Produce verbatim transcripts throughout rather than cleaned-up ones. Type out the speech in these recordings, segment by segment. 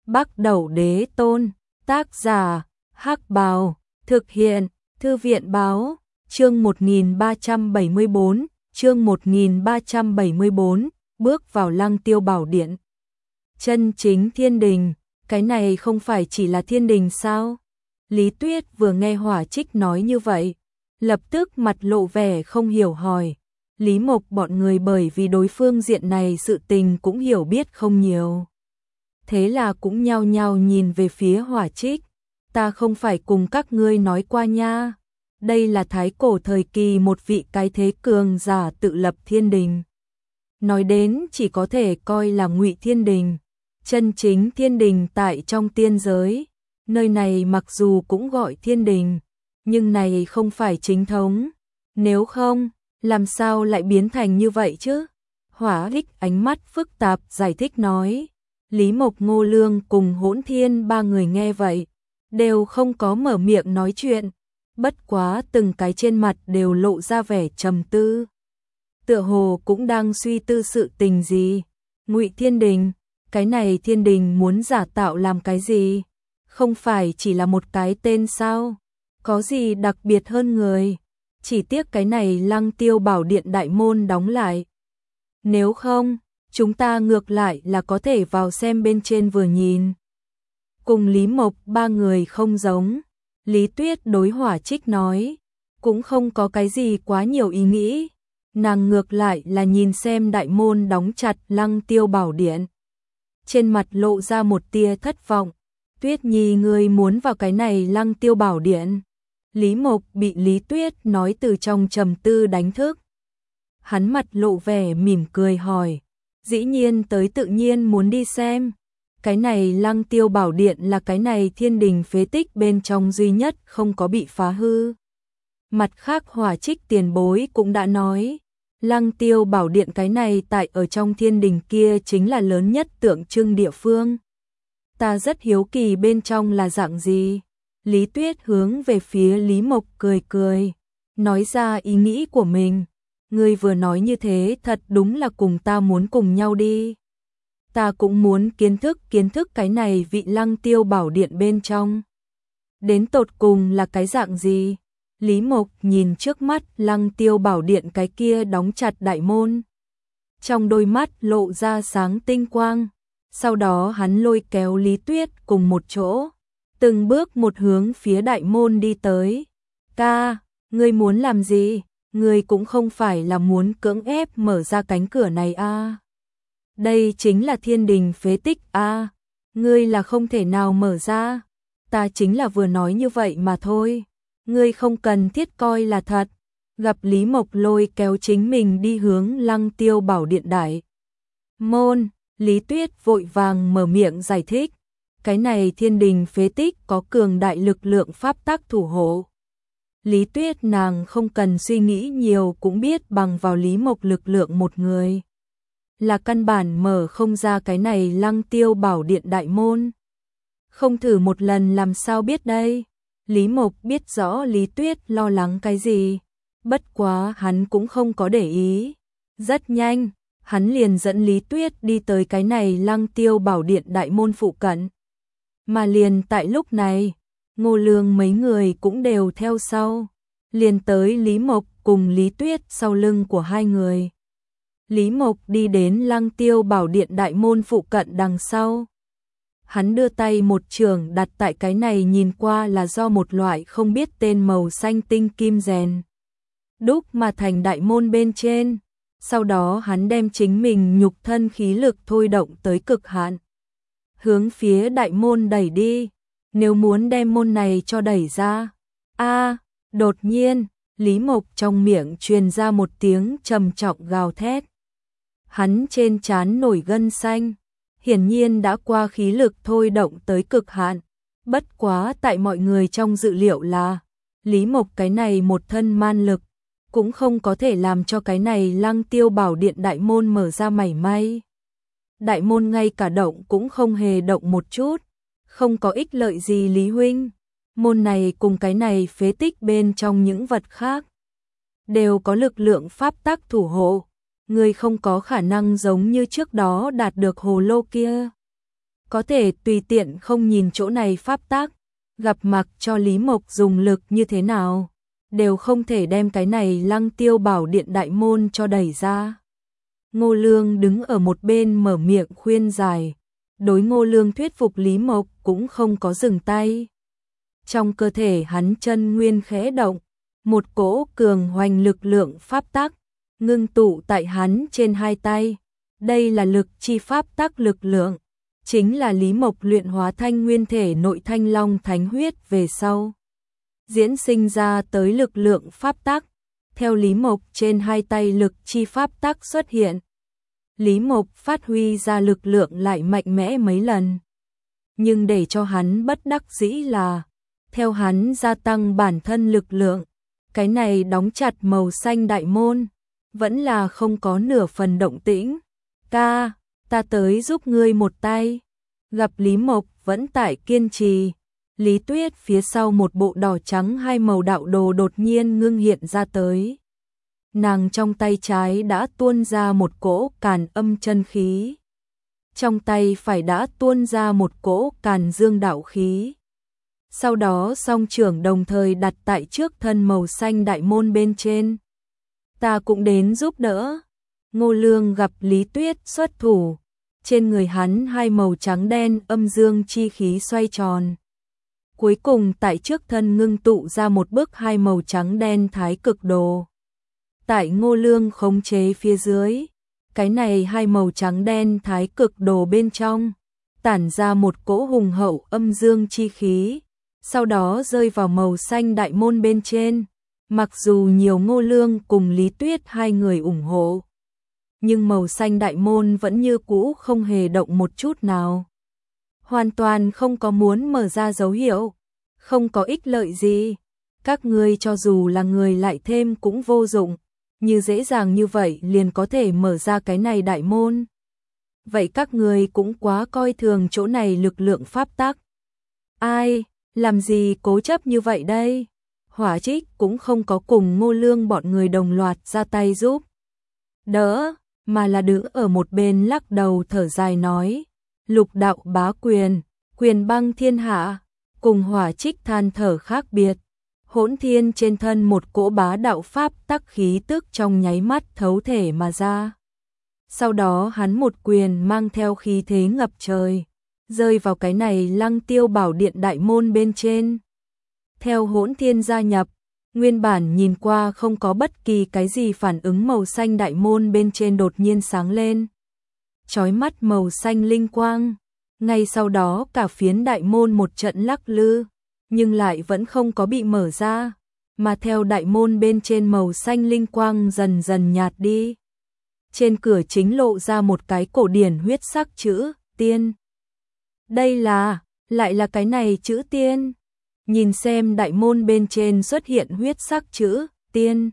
Bắc Đẩu Đế Tôn, tác giả, Hắc Bào, thực hiện, Thư viện Báo, chương một nghìn ba trăm bảy mươi bốn, chương một nghìn ba trăm bảy mươi bốn, bước vào Lăng Tiêu Bảo Điện. Chân chính thiên đình, cái này không phải chỉ là thiên đình sao? Lý Tuyết vừa nghe Hỏa Trích nói như vậy, lập tức mặt lộ vẻ không hiểu hỏi. Lý Mộc bọn người bởi vì đối phương diện này sự tình cũng hiểu biết không nhiều. Thế là cũng nhao nhao nhìn về phía Hỏa Trích. Ta không phải cùng các ngươi nói qua nha. Đây là thái cổ thời kỳ một vị cái thế cường giả tự lập thiên đình. Nói đến chỉ có thể coi là ngụy thiên đình. Chân chính thiên đình tại trong tiên giới. Nơi này mặc dù cũng gọi thiên đình, nhưng này không phải chính thống. Nếu không, làm sao lại biến thành như vậy chứ? Hỏa Trích ánh mắt phức tạp giải thích nói. Lý Mộc, Ngô Lương cùng Hỗn Thiên ba người nghe vậy, đều không có mở miệng nói chuyện, bất quá từng cái trên mặt đều lộ ra vẻ trầm tư. Tựa hồ cũng đang suy tư sự tình gì. Ngụy thiên đình, cái này thiên đình muốn giả tạo làm cái gì? Không phải chỉ là một cái tên sao? Có gì đặc biệt hơn người? Chỉ tiếc cái này Lăng Tiêu Bảo Điện đại môn đóng lại. Nếu không, chúng ta ngược lại là có thể vào xem bên trên vừa nhìn. Cùng Lý Mộc ba người không giống. Lý Tuyết đối Hỏa Trích nói, cũng không có cái gì quá nhiều ý nghĩ. Nàng ngược lại là nhìn xem đại môn đóng chặt Lăng Tiêu Bảo Điện. Trên mặt lộ ra một tia thất vọng. Tuyết Nhi, ngươi muốn vào cái này Lăng Tiêu Bảo Điện? Lý Mộc bị Lý Tuyết nói từ trong trầm tư đánh thức. Hắn mặt lộ vẻ mỉm cười hỏi, dĩ nhiên tới tự nhiên muốn đi xem. Cái này Lăng Tiêu Bảo Điện là cái này thiên đình phế tích bên trong duy nhất không có bị phá hư. Mặt khác Hỏa Trích tiền bối cũng đã nói, Lăng Tiêu Bảo Điện cái này tại ở trong thiên đình kia chính là lớn nhất tượng trưng địa phương. Ta rất hiếu kỳ bên trong là dạng gì. Lý Tuyết hướng về phía Lý Mộc cười cười, nói ra ý nghĩ của mình. Ngươi vừa nói như thế thật đúng là cùng ta muốn cùng nhau đi. Ta cũng muốn kiến thức kiến thức cái này vị Lăng Tiêu Bảo Điện bên trong. Đến tột cùng là cái dạng gì? Lý Mộc nhìn trước mắt Lăng Tiêu Bảo Điện cái kia đóng chặt đại môn. Trong đôi mắt lộ ra sáng tinh quang. Sau đó hắn lôi kéo Lý Tuyết cùng một chỗ, từng bước một hướng phía đại môn đi tới. Ca, ngươi muốn làm gì? Ngươi cũng không phải là muốn cưỡng ép mở ra cánh cửa này à? Đây chính là thiên đình phế tích à? Ngươi là không thể nào mở ra. Ta chính là vừa nói như vậy mà thôi. Ngươi không cần thiết coi là thật. Gặp Lý Mộc lôi kéo chính mình đi hướng Lăng Tiêu Bảo Điện đại môn, Lý Tuyết vội vàng mở miệng giải thích. Cái này thiên đình phế tích có cường đại lực lượng pháp tắc thủ hộ. Lý Tuyết nàng không cần suy nghĩ nhiều cũng biết bằng vào Lý Mộc lực lượng một người là căn bản mở không ra cái này Lăng Tiêu Bảo Điện đại môn. Không thử một lần làm sao biết đây. Lý Mộc biết rõ Lý Tuyết lo lắng cái gì, bất quá hắn cũng không có để ý. Rất nhanh, hắn liền dẫn Lý Tuyết đi tới cái này Lăng Tiêu Bảo Điện đại môn phụ cận. Mà liền tại lúc này, Ngô Lương mấy người cũng đều theo sau, liền tới Lý Mộc cùng Lý Tuyết sau lưng của hai người. Lý Mộc đi đến Lăng Tiêu Bảo Điện đại môn phụ cận đằng sau. Hắn đưa tay một chưởng đặt tại cái này nhìn qua là do một loại không biết tên màu xanh tinh kim rèn đúc mà thành đại môn bên trên. Sau đó hắn đem chính mình nhục thân khí lực thôi động tới cực hạn, hướng phía đại môn đẩy đi. Nếu muốn đem môn này cho đẩy ra. A, đột nhiên, Lý Mộc trong miệng truyền ra một tiếng trầm trọng gào thét. Hắn trên trán nổi gân xanh, hiển nhiên đã qua khí lực thôi động tới cực hạn. Bất quá tại mọi người trong dự liệu là, Lý Mộc cái này một thân man lực, cũng không có thể làm cho cái này Lăng Tiêu Bảo Điện đại môn mở ra mảy may. Đại môn ngay cả động cũng không hề động một chút, không có ích lợi gì Lý huynh. Môn này cùng cái này phế tích bên trong những vật khác đều có lực lượng pháp tắc thủ hộ. Ngươi không có khả năng giống như trước đó đạt được hồ lô kia. có thể tùy tiện không nhìn chỗ này pháp tác, gặp mặc cho Lý Mộc dùng lực như thế nào, đều không thể đem cái này Lăng Tiêu Bảo Điện đại môn cho đẩy ra. Ngô Lương đứng ở một bên mở miệng khuyên giải, đối Ngô Lương thuyết phục Lý Mộc cũng không có dừng tay. Trong cơ thể hắn chân nguyên khẽ động, một cỗ cường hoành lực lượng pháp tắc ngưng tụ tại hắn trên hai tay. Đây là lực chi pháp tắc lực lượng, chính là Lý Mộc luyện hóa thanh nguyên thể nội Thanh Long Thánh huyết về sau diễn sinh ra tới lực lượng pháp tắc. Theo Lý Mộc trên hai tay lực chi pháp tắc xuất hiện, Lý Mộc phát huy ra lực lượng lại mạnh mẽ mấy lần. Nhưng để cho hắn bất đắc dĩ là, theo hắn gia tăng bản thân lực lượng, cái này đóng chặt màu xanh đại môn, vẫn là không có nửa phần động tĩnh. Ca, ta tới giúp ngươi một tay. Gặp Lý Mộc vẫn tại kiên trì, Lý Tuyết phía sau một bộ đỏ trắng hai màu đạo đồ đột nhiên ngưng hiện ra tới. Nàng trong tay trái đã tuôn ra một cỗ càn âm chân khí, trong tay phải đã tuôn ra một cỗ càn dương đạo khí. Sau đó song trưởng đồng thời đặt tại trước thân màu xanh đại môn bên trên. Ta cũng đến giúp đỡ. Ngô Lương gặp Lý Tuyết xuất thủ, trên người hắn hai màu trắng đen âm dương chi khí xoay tròn. Cuối cùng tại trước thân ngưng tụ ra một bức hai màu trắng đen thái cực đồ. Tại Ngô Lương khống chế phía dưới, cái này hai màu trắng đen thái cực đồ bên trong tản ra một cỗ hùng hậu âm dương chi khí, sau đó rơi vào màu xanh đại môn bên trên. Mặc dù nhiều Ngô Lương cùng Lý Tuyết hai người ủng hộ, nhưng màu xanh đại môn vẫn như cũ không hề động một chút nào. Hoàn toàn không có muốn mở ra dấu hiệu, không có ích lợi gì. Các ngươi cho dù là người lại thêm cũng vô dụng, như dễ dàng như vậy liền có thể mở ra cái này đại môn. Vậy các ngươi cũng quá coi thường chỗ này lực lượng pháp tắc. Ai, làm gì cố chấp như vậy đây? Hỏa Trích cũng không có cùng Ngô Lương bọn người đồng loạt ra tay giúp đỡ, mà là đứng ở một bên lắc đầu thở dài nói, lục đạo bá quyền, quyền băng thiên hạ, cùng Hỏa Trích than thở khác biệt. Hỗn Thiên trên thân một cỗ bá đạo pháp tắc khí tức trong nháy mắt thấu thể mà ra. Sau đó hắn một quyền mang theo khí thế ngập trời, rơi vào cái này Lăng Tiêu Bảo Điện đại môn bên trên. Theo Hỗn Thiên gia nhập, nguyên bản nhìn qua không có bất kỳ cái gì phản ứng màu xanh đại môn bên trên đột nhiên sáng lên. Chói mắt màu xanh linh quang, ngay sau đó cả phiến đại môn một trận lắc lư, nhưng lại vẫn không có bị mở ra, mà theo đại môn bên trên màu xanh linh quang dần dần nhạt đi. Trên cửa chính lộ ra một cái cổ điển huyết sắc chữ tiên. Đây là, lại là cái này chữ tiên. Nhìn xem đại môn bên trên xuất hiện huyết sắc chữ tiên,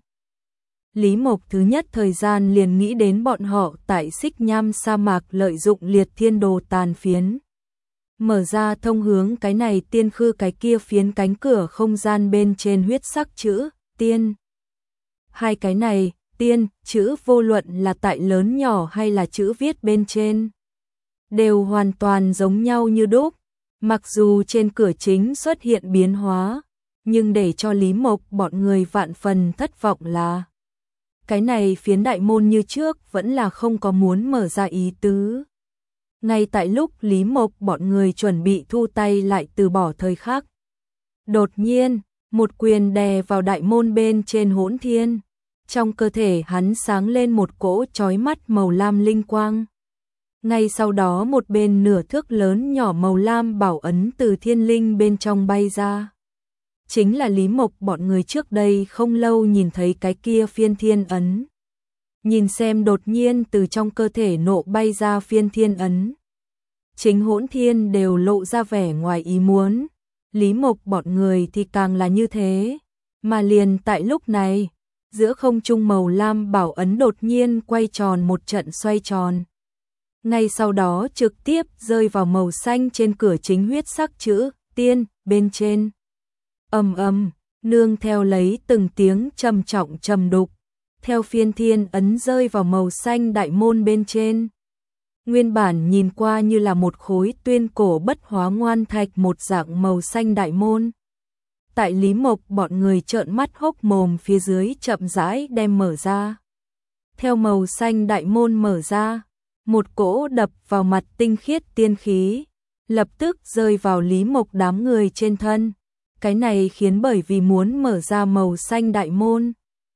Lý Mộc thứ nhất thời gian liền nghĩ đến bọn họ tại Xích Nham sa mạc lợi dụng liệt thiên đồ tàn phiến, mở ra thông hướng cái này tiên khư cái kia phiến cánh cửa không gian bên trên huyết sắc chữ tiên. Hai cái này tiên chữ vô luận là tại lớn nhỏ hay là chữ viết bên trên, đều hoàn toàn giống nhau như đúc. Mặc dù trên cửa chính xuất hiện biến hóa, nhưng để cho Lý Mộc bọn người vạn phần thất vọng là cái này phiến đại môn như trước vẫn là không có muốn mở ra ý tứ. Ngay tại lúc Lý Mộc bọn người chuẩn bị thu tay lại từ bỏ thời khắc, đột nhiên, một quyền đè vào đại môn bên trên Hỗn Thiên. Trong cơ thể hắn sáng lên một cỗ chói mắt màu lam linh quang. Ngay sau đó một bên nửa thước lớn nhỏ màu lam bảo ấn từ thiên linh bên trong bay ra. Chính là Lý Mộc bọn người trước đây không lâu nhìn thấy cái kia phiên thiên ấn. Nhìn xem đột nhiên từ trong cơ thể nộ bay ra phiên thiên ấn, chính Hỗn Thiên đều lộ ra vẻ ngoài ý muốn. Lý Mộc bọn người thì càng là như thế. Mà liền tại lúc này, giữa không trung màu lam bảo ấn đột nhiên quay tròn một trận xoay tròn. Ngay sau đó trực tiếp rơi vào màu xanh trên cửa chính huyết sắc chữ tiên bên trên. Ầm ầm, nương theo lấy từng tiếng trầm trọng trầm đục, theo phiên thiên ấn rơi vào màu xanh đại môn bên trên. Nguyên bản nhìn qua như là một khối tuyên cổ bất hóa ngoan thạch một dạng màu xanh đại môn. Tại Lý Mộc bọn người trợn mắt hốc mồm phía dưới chậm rãi đem mở ra. Theo màu xanh đại môn mở ra, một cỗ đập vào mặt tinh khiết tiên khí, lập tức rơi vào Lý Mộc đám người trên thân. Cái này khiến bởi vì muốn mở ra màu xanh đại môn,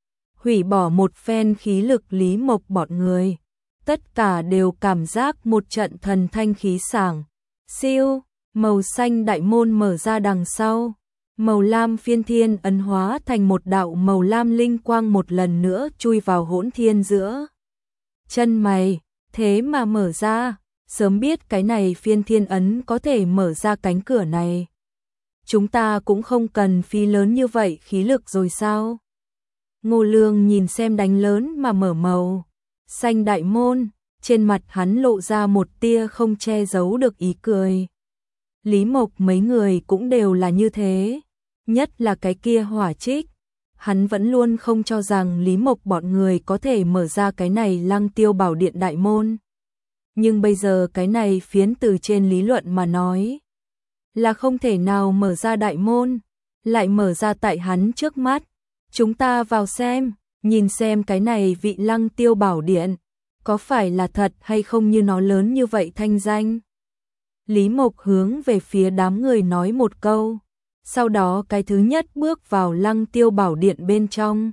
hủy bỏ một phen khí lực Lý Mộc bọn người. Tất cả đều cảm giác một trận thần thanh khí sảng. Siêu, màu xanh đại môn mở ra đằng sau. Màu lam phiên thiên ấn hóa thành một đạo màu lam linh quang một lần nữa chui vào hỗn thiên giữa chân mày. Thế mà mở ra, sớm biết cái này phiên thiên ấn có thể mở ra cánh cửa này. Chúng ta cũng không cần phí lớn như vậy khí lực rồi sao? Ngô Lương nhìn xem đánh lớn mà mở màu xanh đại môn, trên mặt hắn lộ ra một tia không che giấu được ý cười. Lý Mộc mấy người cũng đều là như thế, nhất là cái kia Hỏa Trích. Hắn vẫn luôn không cho rằng Lý Mộc bọn người có thể mở ra cái này Lăng Tiêu Bảo Điện đại môn. Nhưng bây giờ cái này phiến từ trên lý luận mà nói, là không thể nào mở ra đại môn, lại mở ra tại hắn trước mắt. Chúng ta vào xem, nhìn xem cái này vị Lăng Tiêu Bảo Điện, có phải là thật hay không như nó lớn như vậy thanh danh. Lý Mộc hướng về phía đám người nói một câu, sau đó cái thứ nhất bước vào Lăng Tiêu Bảo Điện bên trong.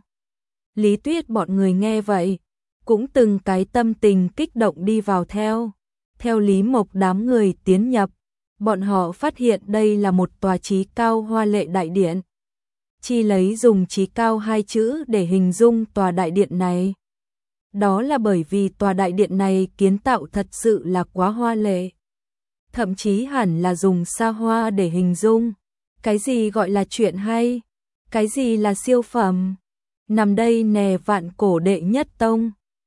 Lý Tuyết bọn người nghe vậy, cũng từng cái tâm tình kích động đi vào theo. Theo Lý Mộc đám người tiến nhập, bọn họ phát hiện đây là một tòa chí cao hoa lệ đại điện. Chi lấy dùng chí cao hai chữ để hình dung tòa đại điện này. Đó là bởi vì tòa đại điện này kiến tạo thật sự là quá hoa lệ. Thậm chí hẳn là dùng xa hoa để hình dung. Cái gì gọi là chuyện hay? Cái gì là siêu phẩm? Nằm đây nè vạn cổ đệ nhất tông.